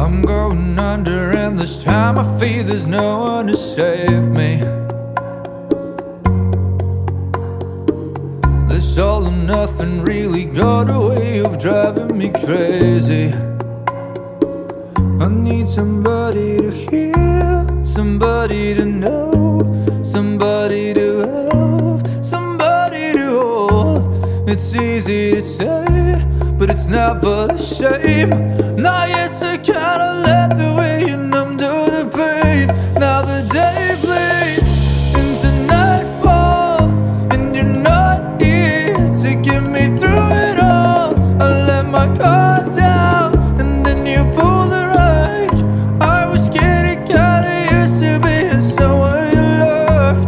I'm going under, and this time I fear there's no one to save me. This all or nothing really got a way of driving me crazy. I need somebody to hear, somebody to know, somebody to love, somebody to hold. It's easy to say, but it's never the same. Now yes, I kinda let the way you numb to the pain. Now the day bleeds into nightfall, and you're not here to get me through it all. I let my guard down, and then you pulled the rug. I was getting kinda used to being someone you loved.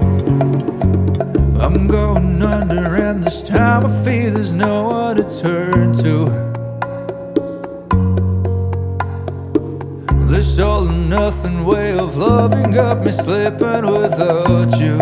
I'm going under, and this time I fear there's no one to turn to. This all or nothing way of loving got me slipping without you.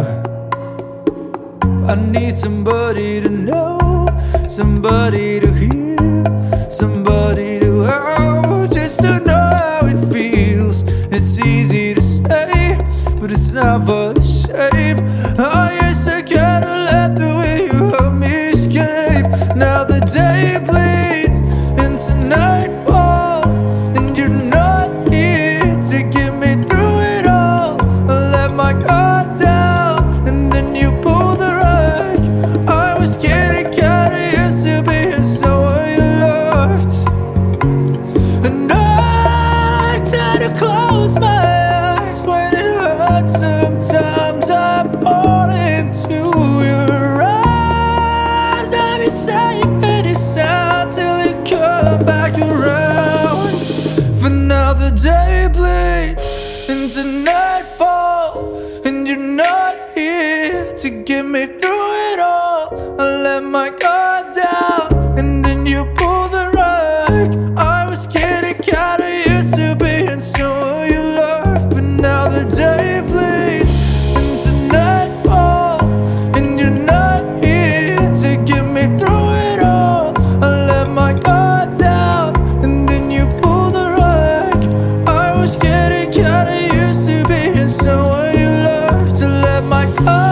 I need somebody to know, somebody to hear, somebody to hold, just to know how it feels. It's easy to say, but it's never the same. Oh yes, I gotta let the way you hurt me escape. Now the day bleeds into nightfall, and you're not here to get me through it all. I let my guard down, and then you pulled the rug. I was getting kinda used to being someone you loved. And I try to close my eyes when it hurts. Sometimes I fall into your arms. I'll be safe in your sound till you come back around. For now the day bleeds into nightfall, and you're not here to get me through it all. I let my guard down, and then you pull the rug. I was getting kinda used to being someone you loved. But now the day bleeds into nightfall, and you're not here to get me through it all. I let my guard down, and then you pull the rug. I was getting kinda used to being someone you loved. To let my guard